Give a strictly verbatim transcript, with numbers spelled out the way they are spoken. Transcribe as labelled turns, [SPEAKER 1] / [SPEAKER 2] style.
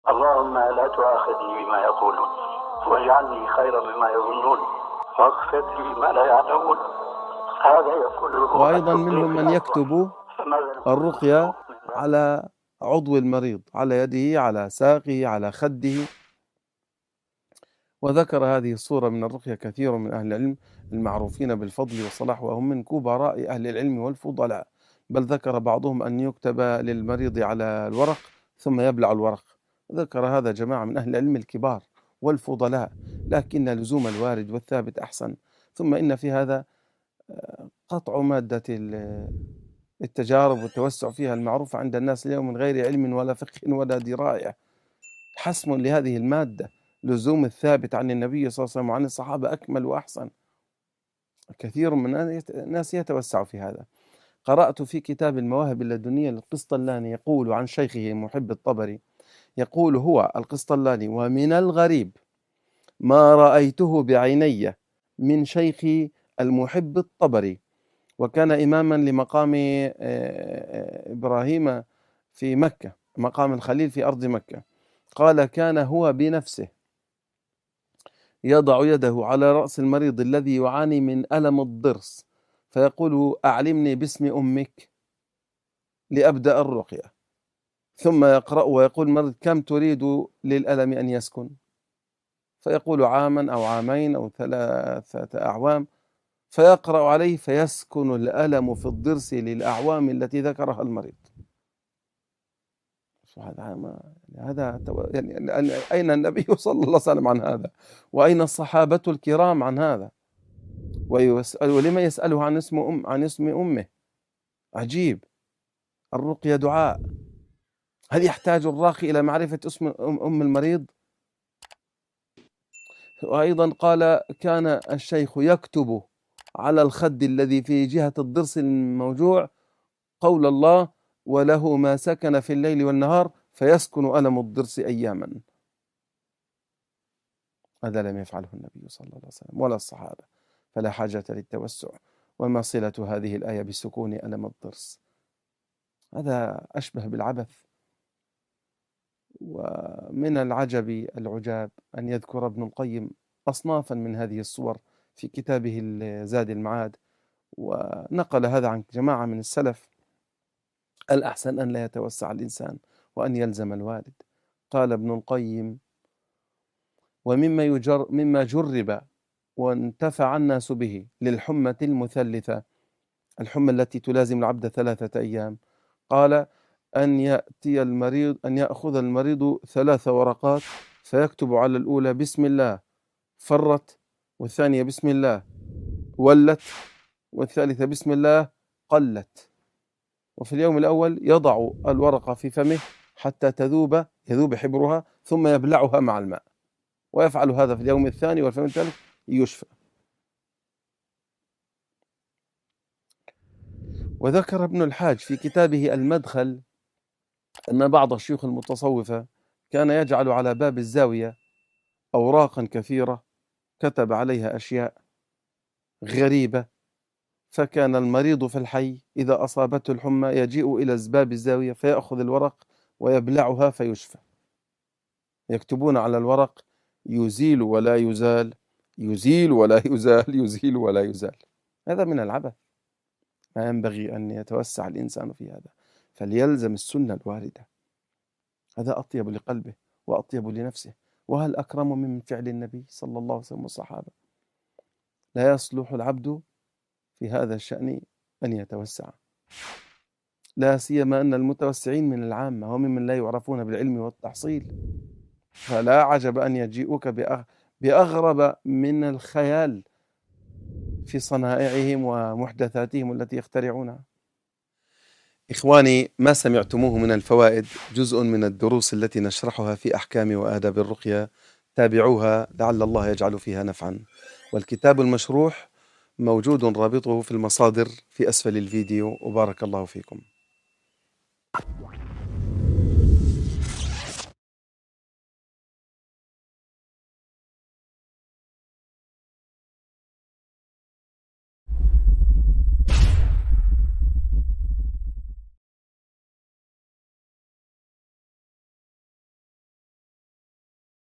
[SPEAKER 1] اللهم لا تؤاخذني بما يقولون واجعلني خيرا مما يظنون واغفر لي ما لا يعلمون. هذا يقول.
[SPEAKER 2] وأيضا منهم من يكتب الرقية على عضو المريض، على يده، على ساقه، على خده. وذكر هذه الصورة من الرقية كثير من أهل العلم المعروفين بالفضل والصلاح، وهم من كبراء أهل العلم والفضلاء. بل ذكر بعضهم أن يكتب للمريض على الورق ثم يبلع الورق. ذكر هذا جماعة من أهل العلم الكبار والفضلاء، لكن لزوم الوارد والثابت أحسن. ثم إن في هذا قطع مادة التجارب والتوسع فيها المعروفة عند الناس اليوم من غير علم ولا فقه ولا دراية، حسم لهذه المادة. لزوم الثابت عن النبي صلى الله عليه وسلم وعن الصحابة أكمل وأحسن. كثير من الناس يتوسع في هذا. قرأت في كتاب المواهب اللدنية للقسطلاني يقول عن شيخه محب الطبري، يقول هو القسطلاني: ومن الغريب ما رأيته بعيني من شيخي المحب الطبري، وكان إماما لمقام إبراهيم في مكة، مقام الخليل في أرض مكة. قال: كان هو بنفسه يضع يده على رأس المريض الذي يعاني من ألم الضرس فيقول: أعلمني باسم أمك لأبدأ الرقية. ثم يقرأ ويقول المريض: كم تريد للألم أن يسكن؟ فيقول: عاما أو عامين أو ثلاثة أعوام. فيقرأ عليه فيسكن الألم في الضرس للأعوام التي ذكرها المريض. هذا هذا يعني أين النبي صلى الله عليه وسلم عن هذا؟ وأين الصحابة الكرام عن هذا؟ ويسأل ولما يسأله عن اسم أم عن اسم أمه؟ عجيب. الرقية دعاء. هل يحتاج الراقي إلى معرفة اسم أم المريض؟ وأيضا قال: كان الشيخ يكتب على الخد الذي في جهة الضرس الموجوع قول الله: وله ما سكن في الليل والنهار فيسكن ألم الضرس أياما. هذا لم يفعله النبي صلى الله عليه وسلم ولا الصحابة، فلا حاجة للتوسع. وما صلة هذه الآية بسكون ألم الضرس؟ هذا أشبه بالعبث. ومن العجب العجاب أن يذكر ابن القيم أصنافا من هذه الصور في كتابه زاد المعاد، ونقل هذا عن جماعة من السلف: الأحسن أن لا يتوسع الإنسان وأن يلزم الوالد. قال ابن القيم: ومما يجر مما جرب وانتفع الناس به للحمة المثلثة، الحمى التي تلازم العبد ثلاثة أيام، قال: أن يأتي المريض أن يأخذ المريض ثلاث ورقات فيكتب على الأولى بسم الله فرت، والثانية بسم الله ولت، والثالثة بسم الله قلت. وفي اليوم الأول يضع الورقة في فمه حتى تذوب يذوب حبرها ثم يبلعها مع الماء، ويفعل هذا في اليوم الثاني واليوم الثالث يشفى. وذكر ابن الحاج في كتابه المدخل أن بعض الشيوخ المتصوفة كان يجعل على باب الزاوية أوراقا كثيرة كتب عليها أشياء غريبة، فكان المريض في الحي إذا أصابته الحمى يجيء إلى باب الزاوية فيأخذ الورق ويبلعها فيشفى. يكتبون على الورق: يزيل ولا يزال، يزيل ولا يزال، يزيل ولا يزال. هذا من العبث. ما ينبغي أن يتوسع الإنسان في هذا، فليلزم السنة الواردة. هذا أطيب لقلبه وأطيب لنفسه. وهل أكرم من فعل النبي صلى الله عليه وسلم والصحابة؟ لا يصلح العبد في هذا الشأن أن يتوسع، لا سيما أن المتوسعين من العامة وممن لا يعرفون بالعلم والتحصيل، فلا عجب أن يجيئوك بأغرب من الخيال في صنائعهم ومحدثاتهم التي يخترعونها. إخواني، ما سمعتموه من الفوائد جزء من الدروس التي نشرحها في أحكام وآداب الرقية، تابعوها لعل الله يجعل فيها نفعا. والكتاب المشروح موجود رابطه في المصادر في أسفل الفيديو، وبارك الله فيكم.